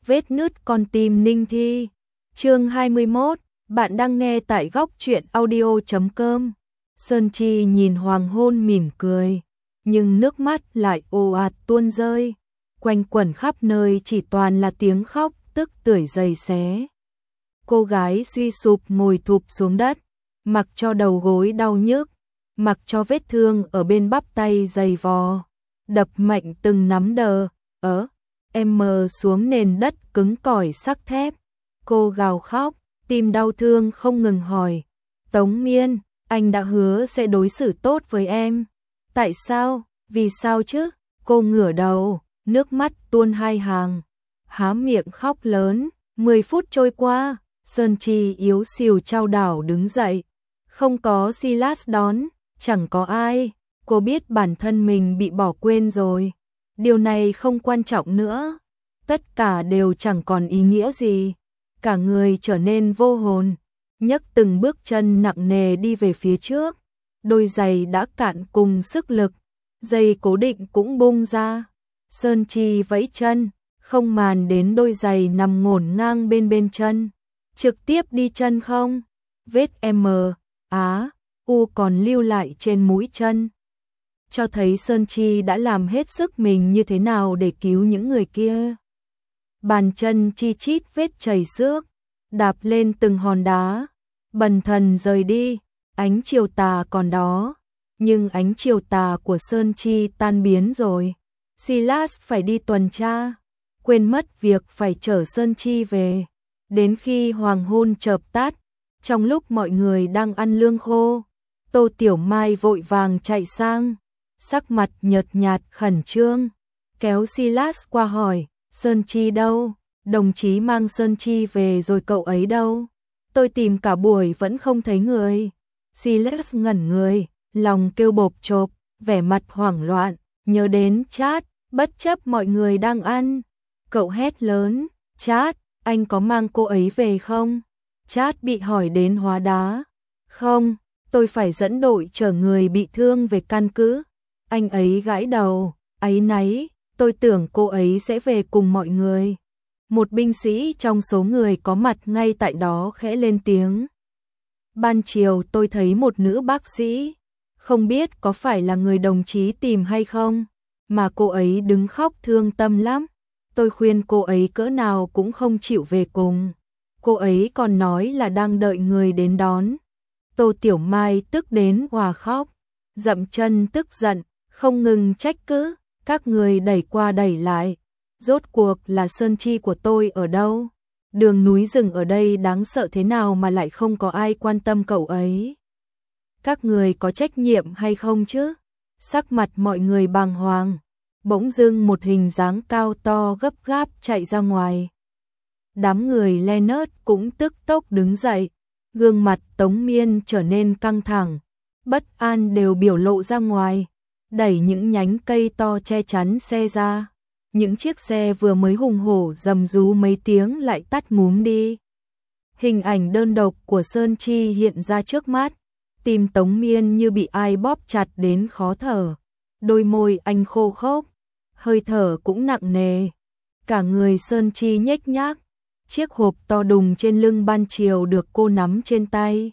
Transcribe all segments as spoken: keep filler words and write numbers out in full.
Vết nứt con tim Ninh Thi. Chương hai mươi mốt, bạn đang nghe tại góc truyện audio chấm com. Sơn Chi nhìn hoàng hôn mỉm cười, nhưng nước mắt lại ồ ạt tuôn rơi. Quanh quẩn khắp nơi chỉ toàn là tiếng khóc tức tưởi giày xé. Cô gái suy sụp ngồi thụp xuống đất, mặc cho đầu gối đau nhức, mặc cho vết thương ở bên bắp tay dày vò, đập mạnh từng nắm đờ, ớ, em mờ xuống nền đất cứng cỏi sắc thép. Cô gào khóc, tim đau thương không ngừng hỏi, Tống Miên, anh đã hứa sẽ đối xử tốt với em. Tại sao, vì sao chứ? Cô ngửa đầu, nước mắt tuôn hai hàng, há miệng khóc lớn. Mười phút trôi qua, Sơn Chi yếu xìu chao đảo đứng dậy. Không có Silas đón, chẳng có ai. Cô biết bản thân mình bị bỏ quên rồi. Điều này không quan trọng nữa. Tất cả đều chẳng còn ý nghĩa gì. Cả người trở nên vô hồn, nhấc từng bước chân nặng nề đi về phía trước. Đôi giày đã cạn cùng sức lực, dây cố định cũng bung ra. Sơn Chi vẫy chân, không màn đến đôi giày nằm ngổn ngang bên bên chân. Trực tiếp đi chân không? Vết M, Á, U còn lưu lại trên mũi chân, cho thấy Sơn Chi đã làm hết sức mình như thế nào để cứu những người kia. Bàn chân chi chít vết chảy xước, đạp lên từng hòn đá, bần thần rời đi. Ánh chiều tà còn đó, nhưng ánh chiều tà của Sơn Chi tan biến rồi. Silas phải đi tuần tra, quên mất việc phải chở Sơn Chi về. Đến khi hoàng hôn chợp tắt, trong lúc mọi người đang ăn lương khô, Tô Tiểu Mai vội vàng chạy sang, sắc mặt nhợt nhạt khẩn trương, kéo Silas qua hỏi, Sơn Chi đâu? Đồng chí mang Sơn Chi về rồi cậu ấy đâu? Tôi tìm cả buổi vẫn không thấy người. Silas ngẩn người, lòng kêu bộp chộp, vẻ mặt hoảng loạn, nhớ đến Chát, bất chấp mọi người đang ăn. Cậu hét lớn, Chát, anh có mang cô ấy về không? Chát bị hỏi đến hóa đá. Không, tôi phải dẫn đội chở người bị thương về căn cứ. Anh ấy gãi đầu, áy náy, tôi tưởng cô ấy sẽ về cùng mọi người. Một binh sĩ trong số người có mặt ngay tại đó khẽ lên tiếng. Ban chiều tôi thấy một nữ bác sĩ, không biết có phải là người đồng chí tìm hay không, mà cô ấy đứng khóc thương tâm lắm. Tôi khuyên cô ấy cỡ nào cũng không chịu về cùng. Cô ấy còn nói là đang đợi người đến đón. Tô Tiểu Mai tức đến òa khóc, dậm chân tức giận, không ngừng trách cứ, các người đẩy qua đẩy lại. Rốt cuộc là Sơn Chi của tôi ở đâu? Đường núi rừng ở đây đáng sợ thế nào mà lại không có ai quan tâm cậu ấy? Các người có trách nhiệm hay không chứ? Sắc mặt mọi người bàng hoàng. Bỗng dưng một hình dáng cao to gấp gáp chạy ra ngoài. Đám người Leonard cũng tức tốc đứng dậy. Gương mặt Tống Miên trở nên căng thẳng, bất an đều biểu lộ ra ngoài. Đẩy những nhánh cây to che chắn xe ra. Những chiếc xe vừa mới hùng hổ rầm rú mấy tiếng lại tắt ngúm đi. Hình ảnh đơn độc của Sơn Chi hiện ra trước mắt. Tim Tống Miên như bị ai bóp chặt đến khó thở. Đôi môi anh khô khốc, hơi thở cũng nặng nề. Cả người Sơn Chi nhếch nhác. Chiếc hộp to đùng trên lưng ban chiều được cô nắm trên tay.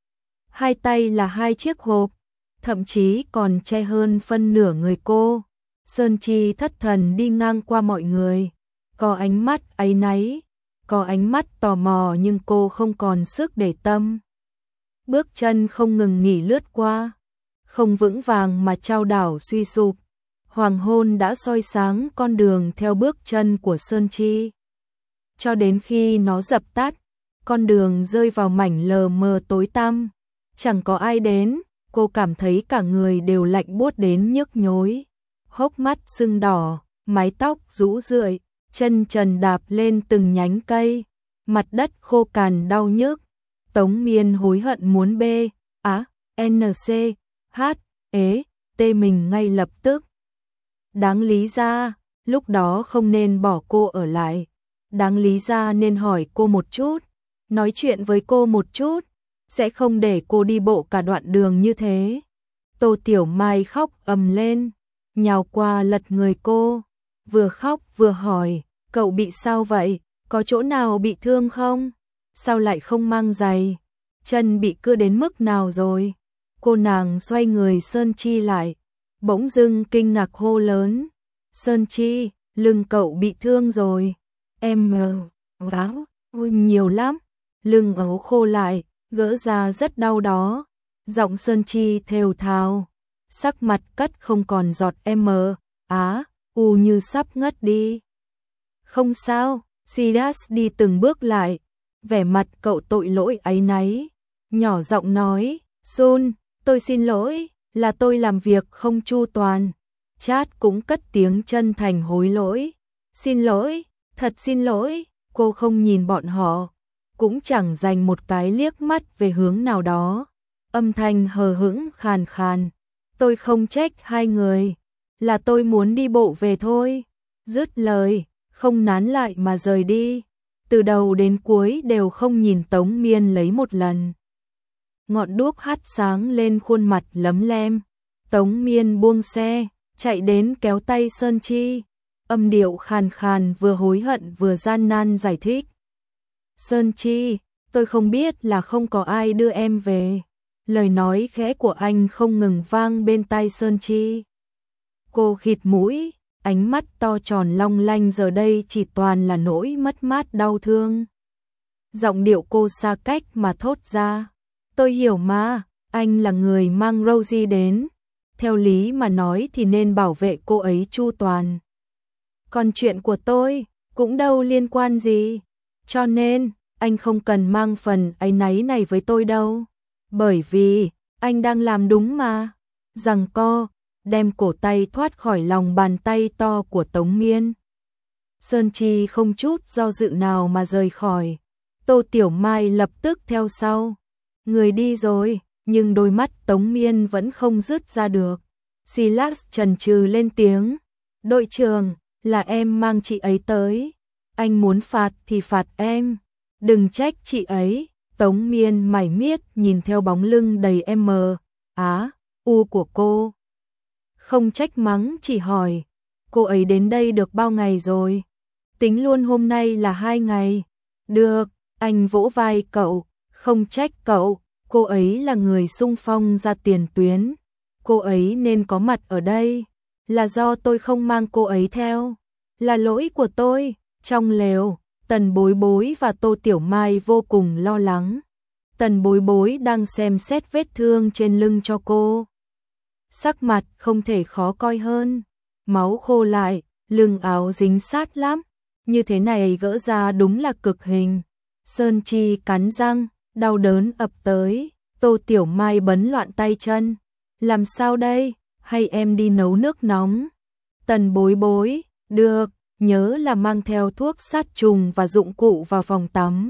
Hai tay là hai chiếc hộp, thậm chí còn che hơn phân nửa người cô. Sơn Chi thất thần đi ngang qua mọi người, có ánh mắt áy náy, có ánh mắt tò mò nhưng cô không còn sức để tâm. Bước chân không ngừng nghỉ lướt qua, không vững vàng mà chao đảo suy sụp. Hoàng hôn đã soi sáng con đường theo bước chân của Sơn Chi. Cho đến khi nó dập tắt, con đường rơi vào mảnh lờ mờ tối tăm. Chẳng có ai đến, cô cảm thấy cả người đều lạnh buốt đến nhức nhối. Hốc mắt sưng đỏ, mái tóc rũ rượi, chân trần đạp lên từng nhánh cây, mặt đất khô cằn đau nhức. Tống Miên hối hận muốn bê, á, N C, H, ế, tê mình ngay lập tức. Đáng lý ra, lúc đó không nên bỏ cô ở lại. Đáng lý ra nên hỏi cô một chút, nói chuyện với cô một chút, sẽ không để cô đi bộ cả đoạn đường như thế. Tô Tiểu Mai khóc ầm lên, nhào qua lật người cô, vừa khóc vừa hỏi, cậu bị sao vậy? có chỗ nào bị thương không? Sao lại không mang giày? Chân bị cưa đến mức nào rồi? Cô nàng xoay người Sơn Chi lại, bỗng dưng kinh ngạc hô lớn. Sơn Chi, lưng cậu bị thương rồi. Em áo, nhiều lắm. Lưng ấu khô lại, gỡ ra rất đau đó. Giọng Sơn Chi thều thào, sắc mặt cất không còn giọt em á, u như sắp ngất đi. Không sao, Silas đi từng bước lại, vẻ mặt cậu tội lỗi áy náy, nhỏ giọng nói, Sun, tôi xin lỗi, là tôi làm việc không chu toàn. Chát cũng cất tiếng chân thành hối lỗi. Xin lỗi, thật xin lỗi, cô không nhìn bọn họ, cũng chẳng dành một cái liếc mắt về hướng nào đó. Âm thanh hờ hững khàn khàn, tôi không trách hai người, là tôi muốn đi bộ về thôi. Dứt lời, không nán lại mà rời đi, từ đầu đến cuối đều không nhìn Tống Miên lấy một lần. Ngọn đuốc hắt sáng lên khuôn mặt lấm lem, Tống Miên buông xe, chạy đến kéo tay Sơn Chi, âm điệu khàn khàn vừa hối hận vừa gian nan giải thích. Sơn Chi, tôi không biết là không có ai đưa em về. Lời nói khẽ của anh không ngừng vang bên tai Sơn Chi. Cô khịt mũi, ánh mắt to tròn long lanh giờ đây chỉ toàn là nỗi mất mát đau thương. Giọng điệu cô xa cách mà thốt ra. Tôi hiểu mà, anh là người mang Rosie đến. Theo lý mà nói thì nên bảo vệ cô ấy chu toàn. Còn chuyện của tôi, cũng đâu liên quan gì. Cho nên, anh không cần mang phần áy náy này với tôi đâu. Bởi vì, anh đang làm đúng mà. Giằng co, đem cổ tay thoát khỏi lòng bàn tay to của Tống Miên. Sơn Chi không chút do dự nào mà rời khỏi. Tô Tiểu Mai lập tức theo sau. Người đi rồi, nhưng đôi mắt Tống Miên vẫn không dứt ra được. Silas chần chừ lên tiếng. Đội trưởng, là em mang chị ấy tới. Anh muốn phạt thì phạt em. Đừng trách chị ấy. Tống Miên mải miết nhìn theo bóng lưng đầy em á, u của cô. Không trách mắng, chỉ hỏi. Cô ấy đến đây được bao ngày rồi? Tính luôn hôm nay là hai ngày. Được, anh vỗ vai cậu. Không trách cậu, cô ấy là người xung phong ra tiền tuyến. Cô ấy nên có mặt ở đây. Là do tôi không mang cô ấy theo. Là lỗi của tôi. Trong lều, Tần Bối Bối và Tô Tiểu Mai vô cùng lo lắng. Tần Bối Bối đang xem xét vết thương trên lưng cho cô. Sắc mặt không thể khó coi hơn. Máu khô lại, lưng áo dính sát lắm. Như thế này gỡ ra đúng là cực hình. Sơn Chi cắn răng, đau đớn ập tới. Tô Tiểu Mai bấn loạn tay chân. Làm sao đây? Hay em đi nấu nước nóng? Tần Bối Bối, được, nhớ là mang theo thuốc sát trùng và dụng cụ vào phòng tắm.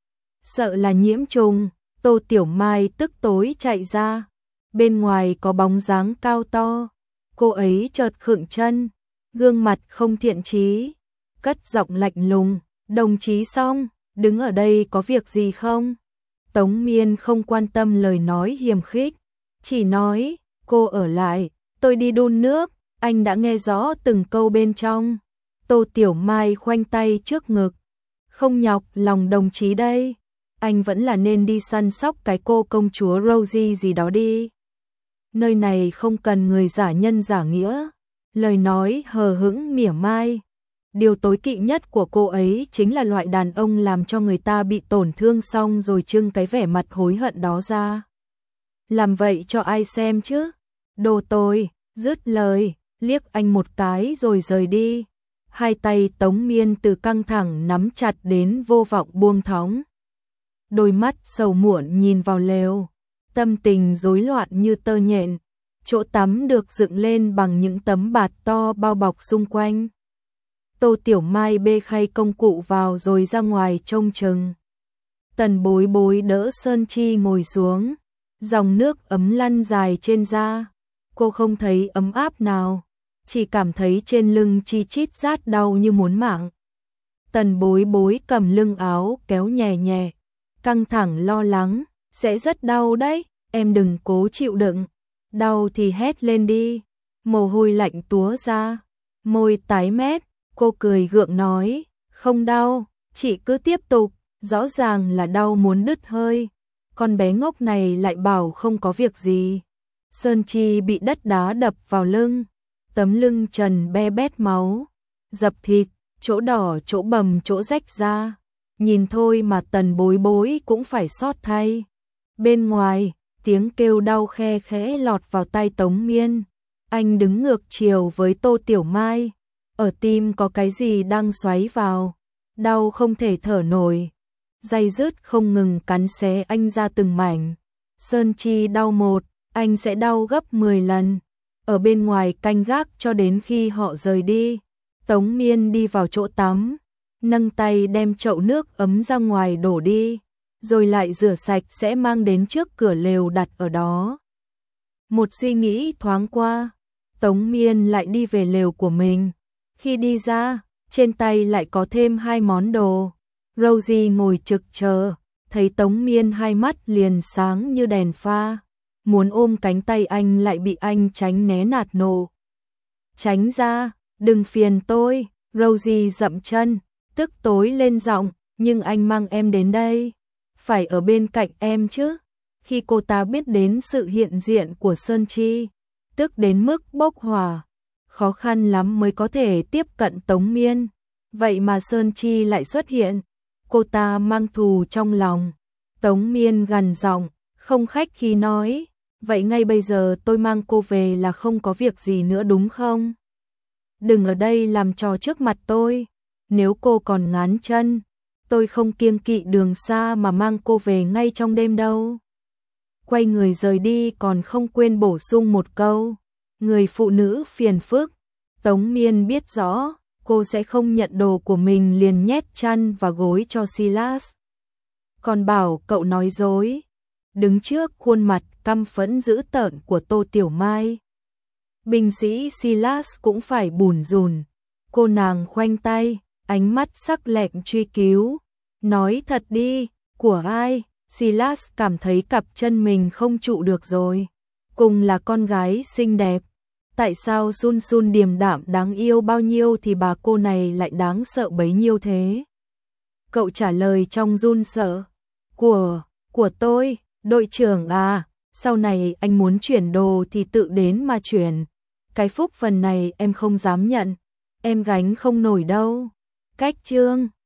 Sợ là nhiễm trùng, Tô Tiểu Mai tức tối chạy ra. Bên ngoài có bóng dáng cao to. Cô ấy chợt khựng chân, gương mặt không thiện chí, cất giọng lạnh lùng, đồng chí Song, đứng ở đây có việc gì không? Tống Miên không quan tâm lời nói hiềm khích, chỉ nói, cô ở lại, tôi đi đun nước, anh đã nghe rõ từng câu bên trong. Tô Tiểu Mai khoanh tay trước ngực, không nhọc lòng đồng chí đây, anh vẫn là nên đi săn sóc cái cô công chúa Rosie gì đó đi. Nơi này không cần người giả nhân giả nghĩa. Lời nói hờ hững mỉa mai. Điều tối kỵ nhất của cô ấy chính là loại đàn ông làm cho người ta bị tổn thương xong rồi trưng cái vẻ mặt hối hận đó ra. Làm vậy cho ai xem chứ? Đồ tồi, dứt lời, liếc anh một cái rồi rời đi. Hai tay Tống Miên từ căng thẳng nắm chặt đến vô vọng buông thõng. Đôi mắt sầu muộn nhìn vào lều. Tâm tình rối loạn như tơ nhện. Chỗ tắm được dựng lên bằng những tấm bạt to bao bọc xung quanh. Tô Tiểu Mai bê khay công cụ vào rồi ra ngoài trông chừng. Tần Bối Bối đỡ Sơn Chi ngồi xuống. Dòng nước ấm lăn dài trên da. Cô không thấy ấm áp nào, chỉ cảm thấy trên lưng chi chít rát đau như muốn mạng. Tần Bối Bối cầm lưng áo kéo nhẹ nhẹ, căng thẳng lo lắng, sẽ rất đau đấy, em đừng cố chịu đựng. Đau thì hét lên đi. Mồ hôi lạnh túa ra, môi tái mét, cô cười gượng nói, không đau, Chị cứ tiếp tục, rõ ràng là đau muốn đứt hơi. Con bé ngốc này lại bảo không có việc gì. Sơn Chi bị đất đá đập vào lưng, tấm lưng trần be bét máu, dập thịt, chỗ đỏ chỗ bầm chỗ rách ra. Nhìn thôi mà Tần Bối Bối cũng phải xót thay. Bên ngoài, tiếng kêu đau khe khẽ lọt vào tai Tống Miên. Anh đứng ngược chiều với Tô Tiểu Mai. Ở tim có cái gì đang xoáy vào. Đau không thể thở nổi. Day dứt không ngừng cắn xé anh ra từng mảnh. Sơn Chi đau một, anh sẽ đau gấp mười lần. Ở bên ngoài canh gác cho đến khi họ rời đi. Tống Miên đi vào chỗ tắm, nâng tay đem chậu nước ấm ra ngoài đổ đi, rồi lại rửa sạch sẽ mang đến trước cửa lều đặt ở đó. Một suy nghĩ thoáng qua, Tống Miên lại đi về lều của mình. Khi đi ra, trên tay lại có thêm hai món đồ. Rosie ngồi trực chờ, thấy Tống Miên hai mắt liền sáng như đèn pha. Muốn ôm cánh tay anh lại bị anh tránh né nạt nộ. Tránh ra, đừng phiền tôi, Rosie dậm chân, tức tối lên giọng, nhưng anh mang em đến đây. Phải ở bên cạnh em chứ. Khi cô ta biết đến sự hiện diện của Sơn Chi, tức đến mức bốc hỏa, khó khăn lắm mới có thể tiếp cận Tống Miên. Vậy mà Sơn Chi lại xuất hiện, cô ta mang thù trong lòng. Tống Miên gằn giọng, không khách khí nói, vậy ngay bây giờ tôi mang cô về là không có việc gì nữa đúng không? Đừng ở đây làm trò trước mặt tôi, nếu cô còn ngán chân, tôi không kiêng kỵ đường xa mà mang cô về ngay trong đêm đâu. Quay người rời đi còn không quên bổ sung một câu, người phụ nữ phiền phức. Tống Miên biết rõ, cô sẽ không nhận đồ của mình liền nhét chăn và gối cho Silas. Còn bảo cậu nói dối, đứng trước khuôn mặt căm phẫn dữ tợn của Tô Tiểu Mai. Binh sĩ Silas cũng phải bủn rủn, cô nàng khoanh tay, ánh mắt sắc lẹm truy cứu. Nói thật đi, của ai? Silas cảm thấy cặp chân mình không trụ được rồi. Cùng là con gái xinh đẹp, tại sao Sun Sun điềm đạm đáng yêu bao nhiêu thì bà cô này lại đáng sợ bấy nhiêu thế? Cậu trả lời trong run sợ. Của, của tôi, đội trưởng à, sau này anh muốn chuyển đồ thì tự đến mà chuyển. Cái phúc phần này em không dám nhận, em gánh không nổi đâu. Cách chương